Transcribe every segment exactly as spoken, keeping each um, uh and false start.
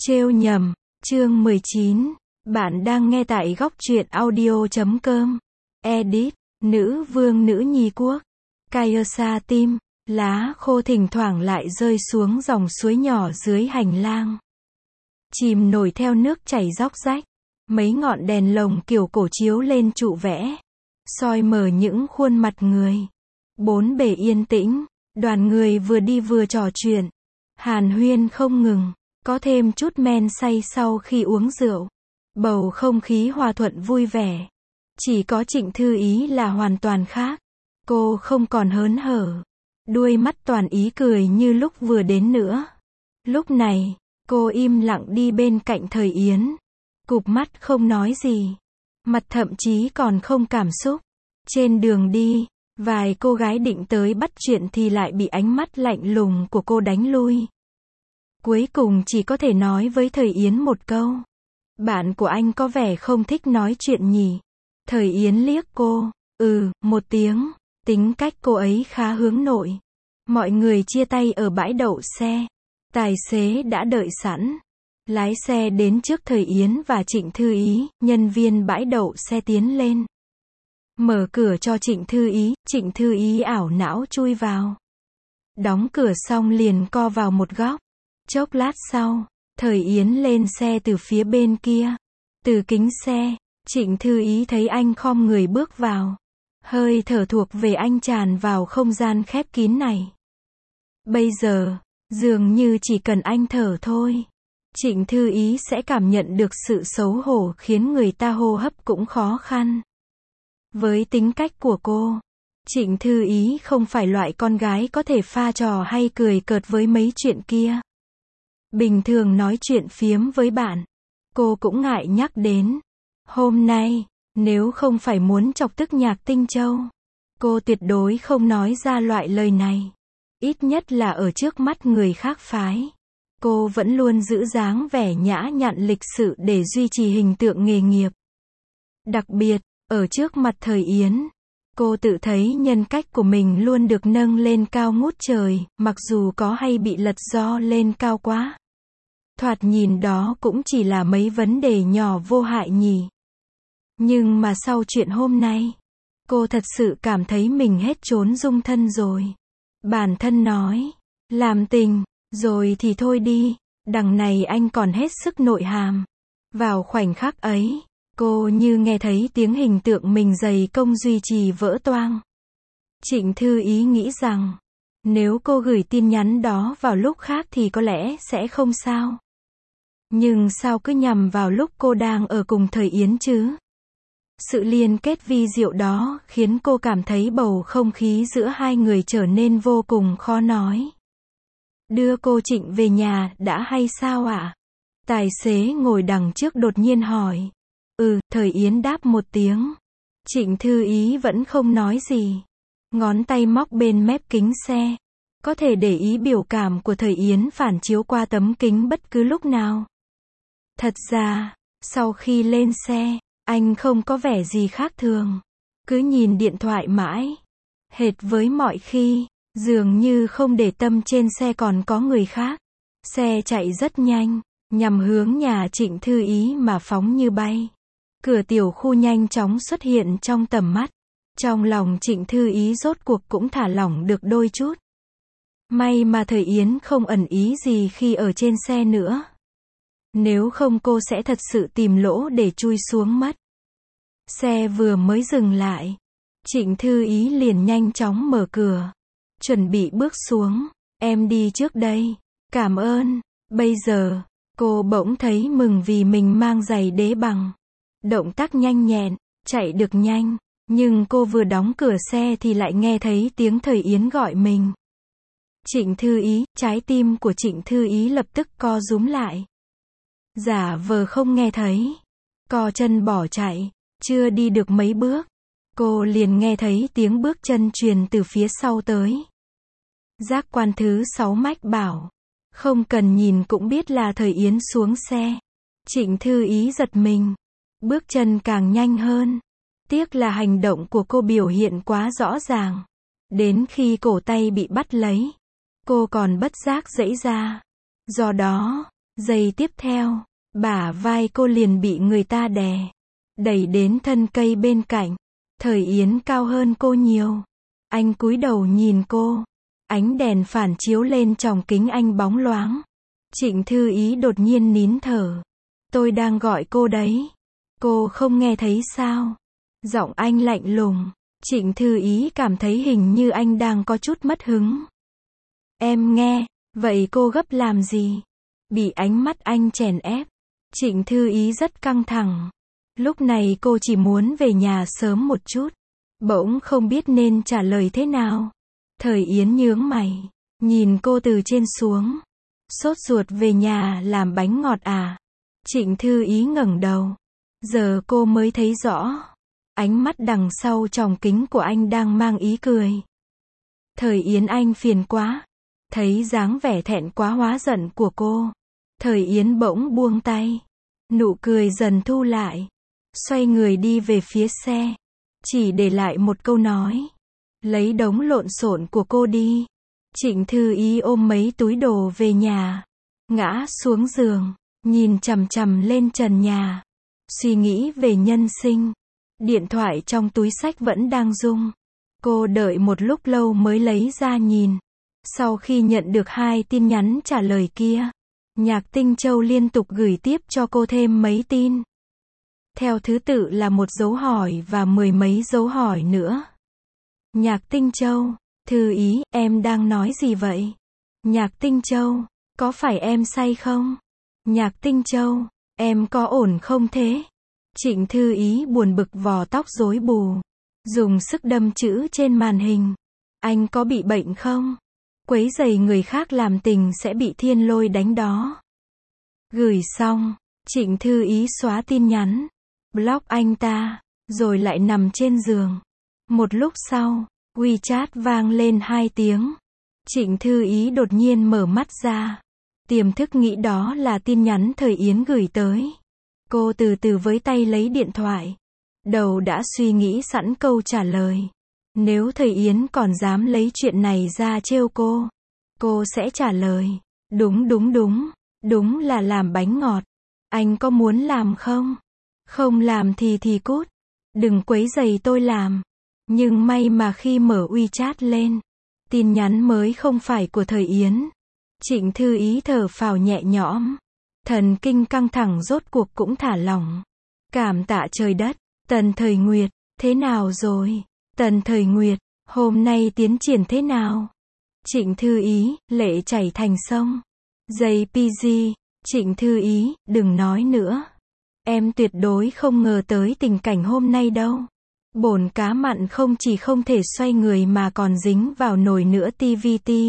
Trêu nhầm, chương mười chín. Bạn đang nghe tại góc truyện audio chấm com. Edit, nữ vương nữ nhi quốc. Kaiosha tim, lá khô thỉnh thoảng lại rơi xuống dòng suối nhỏ dưới hành lang. Chìm nổi theo nước chảy róc rách. Mấy ngọn đèn lồng kiểu cổ chiếu lên trụ vẽ, soi mờ những khuôn mặt người. Bốn bề yên tĩnh, đoàn người vừa đi vừa trò chuyện, hàn huyên không ngừng, có thêm chút men say sau khi uống rượu. Bầu không khí hòa thuận vui vẻ. Chỉ có Trịnh Thư Ý là hoàn toàn khác. Cô không còn hớn hở, đuôi mắt toàn ý cười như lúc vừa đến nữa. Lúc này, cô im lặng đi bên cạnh Thời Yến, cụp mắt không nói gì, mặt thậm chí còn không cảm xúc. Trên đường đi, vài cô gái định tới bắt chuyện thì lại bị ánh mắt lạnh lùng của cô đánh lui. Cuối cùng chỉ có thể nói với Thời Yến một câu: bạn của anh có vẻ không thích nói chuyện nhỉ? Thời Yến liếc cô, ừ, một tiếng. Tính cách cô ấy khá hướng nội. Mọi người chia tay ở bãi đậu xe. Tài xế đã đợi sẵn. Lái xe đến trước Thời Yến và Trịnh Thư Ý, nhân viên bãi đậu xe tiến lên. Mở cửa cho Trịnh Thư Ý, Trịnh Thư Ý ảo não chui vào. Đóng cửa xong liền co vào một góc. Chốc lát sau, Thời Yến lên xe từ phía bên kia. Từ kính xe, Trịnh Thư Ý thấy anh khom người bước vào. Hơi thở thuộc về anh tràn vào không gian khép kín này. Bây giờ, dường như chỉ cần anh thở thôi, Trịnh Thư Ý sẽ cảm nhận được sự xấu hổ khiến người ta hô hấp cũng khó khăn. Với tính cách của cô, Trịnh Thư Ý không phải loại con gái có thể pha trò hay cười cợt với mấy chuyện kia. Bình thường nói chuyện phiếm với bạn, cô cũng ngại nhắc đến. Hôm nay, nếu không phải muốn chọc tức Nhạc Tinh Châu, cô tuyệt đối không nói ra loại lời này. Ít nhất là ở trước mắt người khác phái. Cô vẫn luôn giữ dáng vẻ nhã nhặn lịch sự để duy trì hình tượng nghề nghiệp. Đặc biệt, ở trước mặt Thời Yến, cô tự thấy nhân cách của mình luôn được nâng lên cao ngút trời, mặc dù có hay bị lật do lên cao quá. Thoạt nhìn đó cũng chỉ là mấy vấn đề nhỏ vô hại nhỉ. Nhưng mà sau chuyện hôm nay, cô thật sự cảm thấy mình hết trốn dung thân rồi. Bản thân nói, làm tình, rồi thì thôi đi, đằng này anh còn hết sức nội hàm. Vào khoảnh khắc ấy, cô như nghe thấy tiếng hình tượng mình dày công duy trì vỡ toang. Trịnh Thư Ý nghĩ rằng, nếu cô gửi tin nhắn đó vào lúc khác thì có lẽ sẽ không sao. Nhưng sao cứ nhằm vào lúc cô đang ở cùng Thời Yến chứ? Sự liên kết vi diệu đó khiến cô cảm thấy bầu không khí giữa hai người trở nên vô cùng khó nói. Đưa cô Trịnh về nhà đã hay sao ạ? Tài xế ngồi đằng trước đột nhiên hỏi. Ừ, Thời Yến đáp một tiếng. Trịnh Thư Ý vẫn không nói gì. Ngón tay móc bên mép kính xe. Có thể để ý biểu cảm của Thời Yến phản chiếu qua tấm kính bất cứ lúc nào. Thật ra, sau khi lên xe, anh không có vẻ gì khác thường. Cứ nhìn điện thoại mãi. Hệt với mọi khi, dường như không để tâm trên xe còn có người khác. Xe chạy rất nhanh, nhằm hướng nhà Trịnh Thư Ý mà phóng như bay. Cửa tiểu khu nhanh chóng xuất hiện trong tầm mắt. Trong lòng Trịnh Thư Ý rốt cuộc cũng thả lỏng được đôi chút. May mà Thời Yến không ẩn ý gì khi ở trên xe nữa. Nếu không cô sẽ thật sự tìm lỗ để chui xuống mất. Xe vừa mới dừng lại, Trịnh Thư Ý liền nhanh chóng mở cửa. Chuẩn bị bước xuống. Em đi trước đây. Cảm ơn. Bây giờ, cô bỗng thấy mừng vì mình mang giày đế bằng. Động tác nhanh nhẹn, chạy được nhanh. Nhưng cô vừa đóng cửa xe thì lại nghe thấy tiếng Thời Yến gọi mình. Trịnh Thư Ý, trái tim của Trịnh Thư Ý lập tức co rúm lại. Giả vờ không nghe thấy. Co chân bỏ chạy. Chưa đi được mấy bước, cô liền nghe thấy tiếng bước chân truyền từ phía sau tới. Giác quan thứ sáu mách bảo. Không cần nhìn cũng biết là Thời Yến xuống xe. Trịnh Thư Ý giật mình. Bước chân càng nhanh hơn. Tiếc là hành động của cô biểu hiện quá rõ ràng. Đến khi cổ tay bị bắt lấy, cô còn bất giác giãy ra. Do đó, Giây tiếp theo, bả vai cô liền bị người ta đè, đẩy đến thân cây bên cạnh. Thời Yến cao hơn cô nhiều. Anh cúi đầu nhìn cô. Ánh đèn phản chiếu lên tròng kính anh bóng loáng. Trịnh Thư Ý đột nhiên nín thở. Tôi đang gọi cô đấy. Cô không nghe thấy sao? Giọng anh lạnh lùng. Trịnh Thư Ý cảm thấy hình như anh đang có chút mất hứng. Em nghe, vậy cô gấp làm gì? Bị ánh mắt anh chèn ép. Trịnh Thư Ý rất căng thẳng. Lúc này cô chỉ muốn về nhà sớm một chút. Bỗng không biết nên trả lời thế nào. Thời Yến nhướng mày, nhìn cô từ trên xuống. Sốt ruột về nhà làm bánh ngọt à? Trịnh Thư Ý ngẩng đầu. Giờ cô mới thấy rõ. Ánh mắt đằng sau tròng kính của anh đang mang ý cười. Thời Yến anh phiền quá. Thấy dáng vẻ thẹn quá hóa giận của cô. Thời Yến bỗng buông tay. Nụ cười dần thu lại. Xoay người đi về phía xe. Chỉ để lại một câu nói. Lấy đống lộn xộn của cô đi. Trịnh Thư Ý ôm mấy túi đồ về nhà. Ngã xuống giường. Nhìn chằm chằm lên trần nhà. Suy nghĩ về nhân sinh. Điện thoại trong túi xách vẫn đang rung. Cô đợi một lúc lâu mới lấy ra nhìn. Sau khi nhận được hai tin nhắn trả lời kia, Nhạc Tinh Châu liên tục gửi tiếp cho cô thêm mấy tin. Theo thứ tự là một dấu hỏi và mười mấy dấu hỏi nữa. Nhạc Tinh Châu, Thư Ý, em đang nói gì vậy? Nhạc Tinh Châu, có phải em say không? Nhạc Tinh Châu, em có ổn không thế? Trịnh Thư Ý buồn bực vò tóc rối bù, dùng sức đâm chữ trên màn hình. Anh có bị bệnh không? Quấy rầy người khác làm tình sẽ bị thiên lôi đánh đó. Gửi xong, Trịnh Thư Ý xóa tin nhắn, block anh ta, rồi lại nằm trên giường. Một lúc sau, WeChat vang lên hai tiếng. Trịnh Thư Ý đột nhiên mở mắt ra. Tiềm thức nghĩ đó là tin nhắn Thời Yến gửi tới. Cô từ từ với tay lấy điện thoại. Đầu đã suy nghĩ sẵn câu trả lời. Nếu Thời Yến còn dám lấy chuyện này ra trêu cô, cô sẽ trả lời. Đúng đúng đúng, đúng là làm bánh ngọt. Anh có muốn làm không? Không làm thì thì cút. Đừng quấy rầy tôi làm. Nhưng may mà khi mở WeChat lên, tin nhắn mới không phải của Thời Yến. Trịnh Thư Ý thở phào nhẹ nhõm. Thần kinh căng thẳng rốt cuộc cũng thả lỏng. Cảm tạ trời đất. Tần Thời Nguyệt, thế nào rồi? Tần Thời Nguyệt, hôm nay tiến triển thế nào? Trịnh Thư Ý, lệ chảy thành sông. jê pê giê, Trịnh Thư Ý, đừng nói nữa. Em tuyệt đối không ngờ tới tình cảnh hôm nay đâu. Bồn cá mặn không chỉ không thể xoay người mà còn dính vào nồi nữa tê vê tê.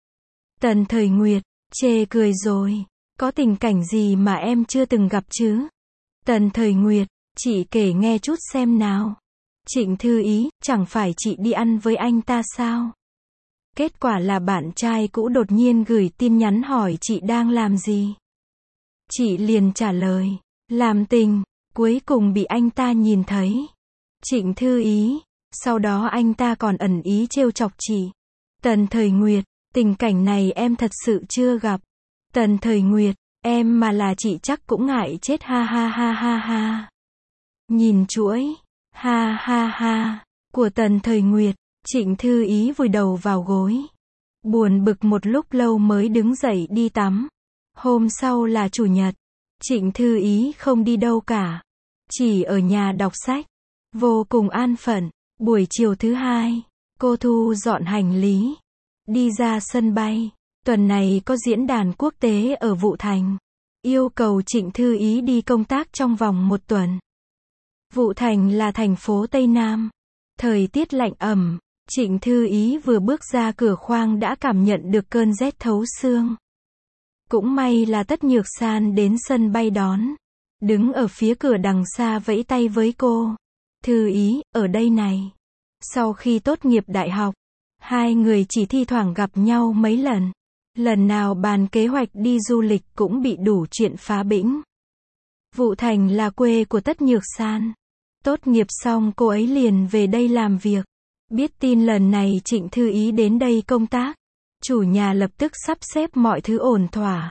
Tần Thời Nguyệt, chê cười rồi. Có tình cảnh gì mà em chưa từng gặp chứ? Tần Thời Nguyệt, chị kể nghe chút xem nào. Trịnh Thư Ý, chẳng phải chị đi ăn với anh ta sao? Kết quả là bạn trai cũ đột nhiên gửi tin nhắn hỏi chị đang làm gì. Chị liền trả lời, làm tình, cuối cùng bị anh ta nhìn thấy. Trịnh Thư Ý, sau đó anh ta còn ẩn ý trêu chọc chị. Tần Thời Nguyệt, tình cảnh này em thật sự chưa gặp. Tần Thời Nguyệt, em mà là chị chắc cũng ngại chết ha ha ha ha ha. Nhìn chuỗi, ha ha ha, của Tần Thời Nguyệt, Trịnh Thư Ý vùi đầu vào gối. Buồn bực một lúc lâu mới đứng dậy đi tắm. Hôm sau là chủ nhật. Trịnh Thư Ý không đi đâu cả. Chỉ ở nhà đọc sách. Vô cùng an phận. Buổi chiều thứ hai, cô thu dọn hành lý. Đi ra sân bay. Tuần này có diễn đàn quốc tế ở Vũ Thành. Yêu cầu Trịnh Thư Ý đi công tác trong vòng một tuần. Vũ Thành là thành phố Tây Nam. Thời tiết lạnh ẩm. Trịnh Thư Ý vừa bước ra cửa khoang đã cảm nhận được cơn rét thấu xương. Cũng may là Tất Nhược San đến sân bay đón. Đứng ở phía cửa đằng xa vẫy tay với cô. Thư Ý, ở đây này. Sau khi tốt nghiệp đại học, hai người chỉ thi thoảng gặp nhau mấy lần. Lần nào bàn kế hoạch đi du lịch cũng bị đủ chuyện phá bĩnh. Vũ Thành là quê của Tất Nhược San. Tốt nghiệp xong cô ấy liền về đây làm việc. Biết tin lần này Trịnh Thư Ý đến đây công tác, chủ nhà lập tức sắp xếp mọi thứ ổn thỏa.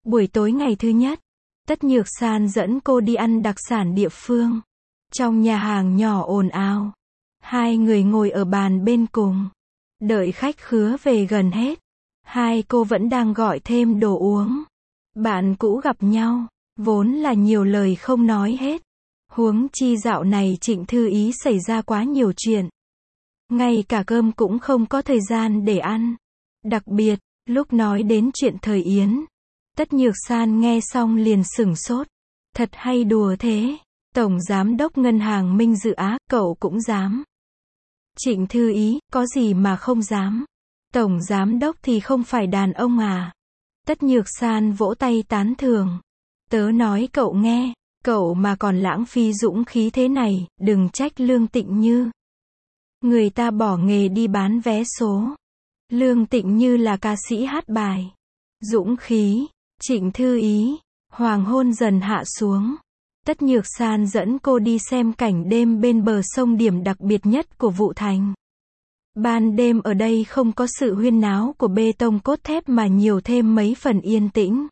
Buổi tối ngày thứ nhất, Tất Nhược San dẫn cô đi ăn đặc sản địa phương. Trong nhà hàng nhỏ ồn ào, hai người ngồi ở bàn bên cùng. Đợi khách khứa về gần hết, hai cô vẫn đang gọi thêm đồ uống. Bạn cũ gặp nhau, vốn là nhiều lời không nói hết. Huống chi dạo này Trịnh Thư Ý xảy ra quá nhiều chuyện. Ngay cả cơm cũng không có thời gian để ăn. Đặc biệt, lúc nói đến chuyện thời Yến, Tất Nhược San nghe xong liền sửng sốt. Thật hay đùa thế, Tổng Giám đốc Ngân hàng Minh Dự Á, cậu cũng dám. Trịnh Thư Ý, có gì mà không dám. Tổng Giám đốc thì không phải đàn ông à. Tất Nhược San vỗ tay tán thưởng. Tớ nói cậu nghe, cậu mà còn lãng phí dũng khí thế này, đừng trách Lương Tịnh Như. Người ta bỏ nghề đi bán vé số. Lương Tịnh Như là ca sĩ hát bài. Dũng khí, Trịnh Thư Ý. Hoàng hôn dần hạ xuống. Tất Nhược San dẫn cô đi xem cảnh đêm bên bờ sông, điểm đặc biệt nhất của Vũ Thành. Ban đêm ở đây không có sự huyên náo của bê tông cốt thép mà nhiều thêm mấy phần yên tĩnh.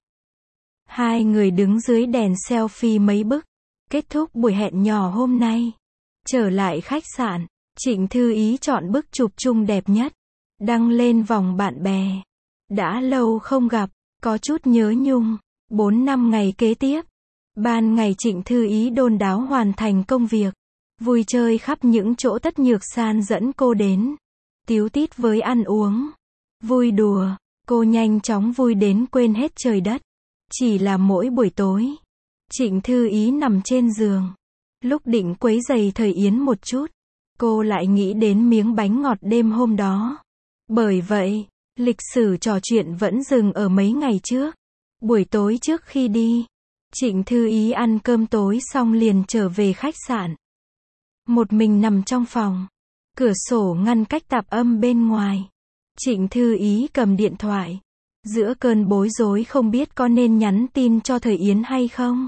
Hai người đứng dưới đèn selfie mấy bức. Kết thúc buổi hẹn nhỏ hôm nay. Trở lại khách sạn, Trịnh Thư Ý chọn bức chụp chung đẹp nhất. Đăng lên vòng bạn bè. Đã lâu không gặp, có chút nhớ nhung. Bốn năm ngày kế tiếp. Ban ngày Trịnh Thư Ý đôn đáo hoàn thành công việc. Vui chơi khắp những chỗ Tất Nhược San dẫn cô đến. Tíu tít với ăn uống. Vui đùa, cô nhanh chóng vui đến quên hết trời đất. Chỉ là mỗi buổi tối, Trịnh Thư Ý nằm trên giường. Lúc định quấy giày thời Yến một chút, cô lại nghĩ đến miếng bánh ngọt đêm hôm đó. Bởi vậy, lịch sử trò chuyện vẫn dừng ở mấy ngày trước. Buổi tối trước khi đi, Trịnh Thư Ý ăn cơm tối xong liền trở về khách sạn. Một mình nằm trong phòng. Cửa sổ ngăn cách tạp âm bên ngoài. Trịnh Thư Ý cầm điện thoại. Giữa cơn bối rối không biết có nên nhắn tin cho thời Yến hay không.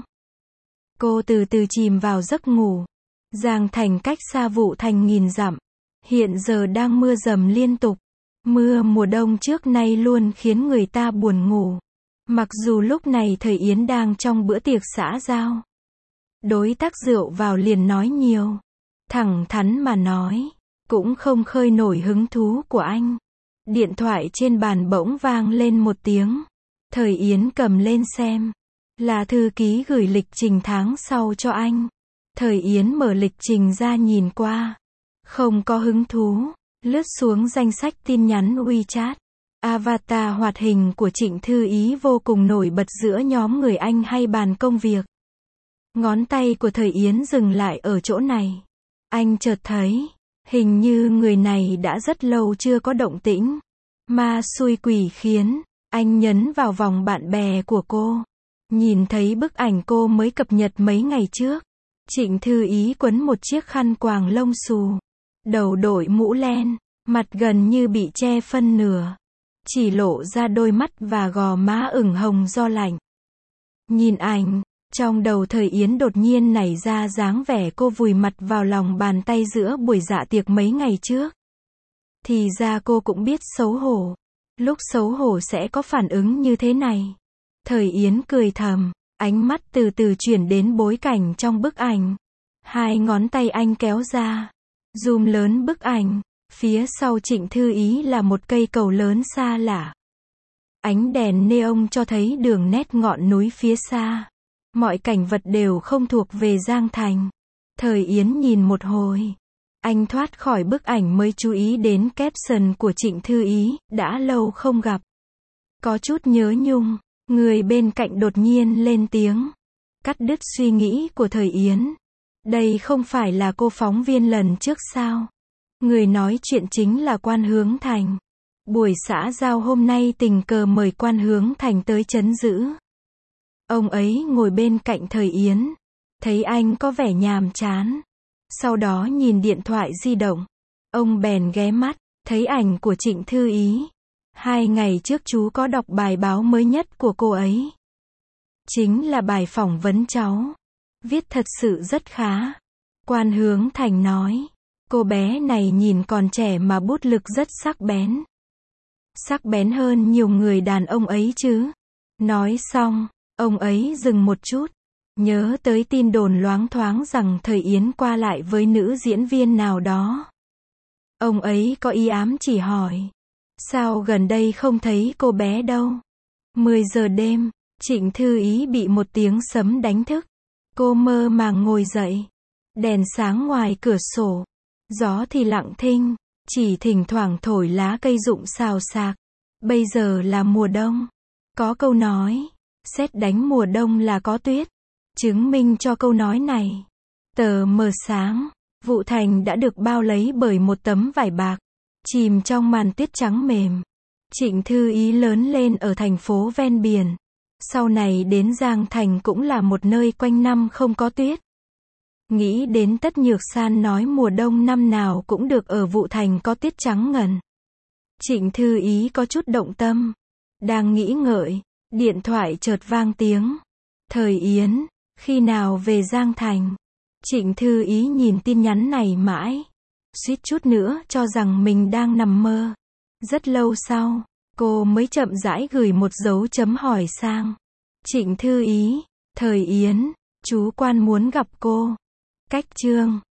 Cô từ từ chìm vào giấc ngủ. Giang Thành cách xa Vũ Thành nghìn dặm. Hiện giờ đang mưa dầm liên tục. Mưa mùa đông trước nay luôn khiến người ta buồn ngủ. Mặc dù lúc này thời Yến đang trong bữa tiệc xã giao. Đối tác rượu vào liền nói nhiều. Thẳng thắn mà nói, cũng không khơi nổi hứng thú của anh. Điện thoại trên bàn bỗng vang lên một tiếng. Thời Yến cầm lên xem. Là thư ký gửi lịch trình tháng sau cho anh. Thời Yến mở lịch trình ra nhìn qua. Không có hứng thú. Lướt xuống danh sách tin nhắn WeChat. Avatar hoạt hình của Trịnh Thư Ý vô cùng nổi bật giữa nhóm người Anh hay bàn công việc. Ngón tay của thời Yến dừng lại ở chỗ này. Anh chợt thấy, hình như người này đã rất lâu chưa có động tĩnh. Ma xui quỷ khiến, anh nhấn vào vòng bạn bè của cô. Nhìn thấy bức ảnh cô mới cập nhật mấy ngày trước. Trịnh Thư Ý quấn một chiếc khăn quàng lông xù. Đầu đội mũ len, mặt gần như bị che phân nửa. Chỉ lộ ra đôi mắt và gò má ửng hồng do lạnh. Nhìn ảnh, trong đầu thời Yến đột nhiên nảy ra dáng vẻ cô vùi mặt vào lòng bàn tay giữa buổi dạ tiệc mấy ngày trước. Thì ra cô cũng biết xấu hổ. Lúc xấu hổ sẽ có phản ứng như thế này. Thời Yến cười thầm, ánh mắt từ từ chuyển đến bối cảnh trong bức ảnh. Hai ngón tay anh kéo ra. Zoom lớn bức ảnh. Phía sau Trịnh Thư Ý là một cây cầu lớn xa lạ. Ánh đèn neon cho thấy đường nét ngọn núi phía xa. Mọi cảnh vật đều không thuộc về Giang Thành. Thời Yến nhìn một hồi. Anh thoát khỏi bức ảnh mới chú ý đến caption của Trịnh Thư Ý, đã lâu không gặp. Có chút nhớ nhung, người bên cạnh đột nhiên lên tiếng. Cắt đứt suy nghĩ của thời Yến. Đây không phải là cô phóng viên lần trước sao? Người nói chuyện chính là Quan Hướng Thành. Buổi xã giao hôm nay tình cờ mời Quan Hướng Thành tới trấn giữ. Ông ấy ngồi bên cạnh thời Yến. Thấy anh có vẻ nhàm chán. Sau đó nhìn điện thoại di động. Ông bèn ghé mắt, thấy ảnh của Trịnh Thư Ý. Hai ngày trước chú có đọc bài báo mới nhất của cô ấy. Chính là bài phỏng vấn cháu. Viết thật sự rất khá. Quan Hướng Thành nói. Cô bé này nhìn còn trẻ mà bút lực rất sắc bén. Sắc bén hơn nhiều người đàn ông ấy chứ. Nói xong, ông ấy dừng một chút, nhớ tới tin đồn loáng thoáng rằng thời Yến qua lại với nữ diễn viên nào đó. Ông ấy có ý ám chỉ hỏi. Sao gần đây không thấy cô bé đâu? mười giờ đêm, Trịnh Thư Ý bị một tiếng sấm đánh thức. Cô mơ màng ngồi dậy. Đèn sáng ngoài cửa sổ. Gió thì lặng thinh, chỉ thỉnh thoảng thổi lá cây rụng xào xạc. Bây giờ là mùa đông. Có câu nói, sét đánh mùa đông là có tuyết. Chứng minh cho câu nói này. Tờ mờ sáng, Vũ Thành đã được bao lấy bởi một tấm vải bạc, chìm trong màn tuyết trắng mềm. Trịnh Thư Ý lớn lên ở thành phố ven biển. Sau này đến Giang Thành cũng là một nơi quanh năm không có tuyết. Nghĩ đến Tất Nhược San nói mùa đông năm nào cũng được ở Vũ Thành có tuyết trắng ngần. Trịnh Thư Ý có chút động tâm. Đang nghĩ ngợi, điện thoại chợt vang tiếng. Thời Yến, khi nào về Giang Thành? Trịnh Thư Ý nhìn tin nhắn này mãi. Suýt chút nữa cho rằng mình đang nằm mơ. Rất lâu sau, cô mới chậm rãi gửi một dấu chấm hỏi sang. Trịnh Thư Ý, Thời Yến, chú Quan muốn gặp cô. Cách chương